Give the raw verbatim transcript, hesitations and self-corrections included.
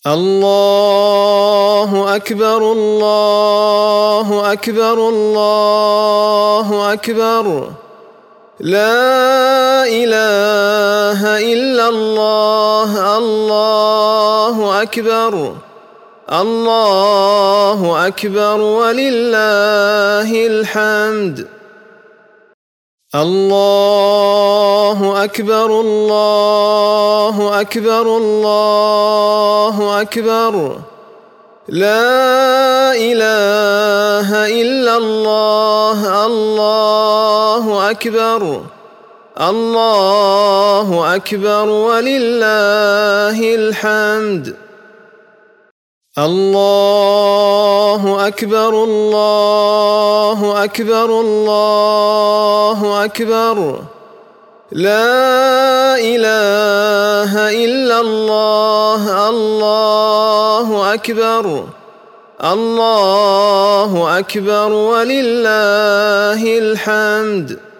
الله أكبر الله أكبر الله أكبر لا إله إلا الله الله أكبر الله أكبر ولله الحمد الله أكبر الله أكبر الله أكبر لا إله إلا الله الله أكبر الله أكبر ولله الحمد الله أكبر الله أكبر الله أكبر لا إله إلا الله الله أكبر الله أكبر ولله الحمد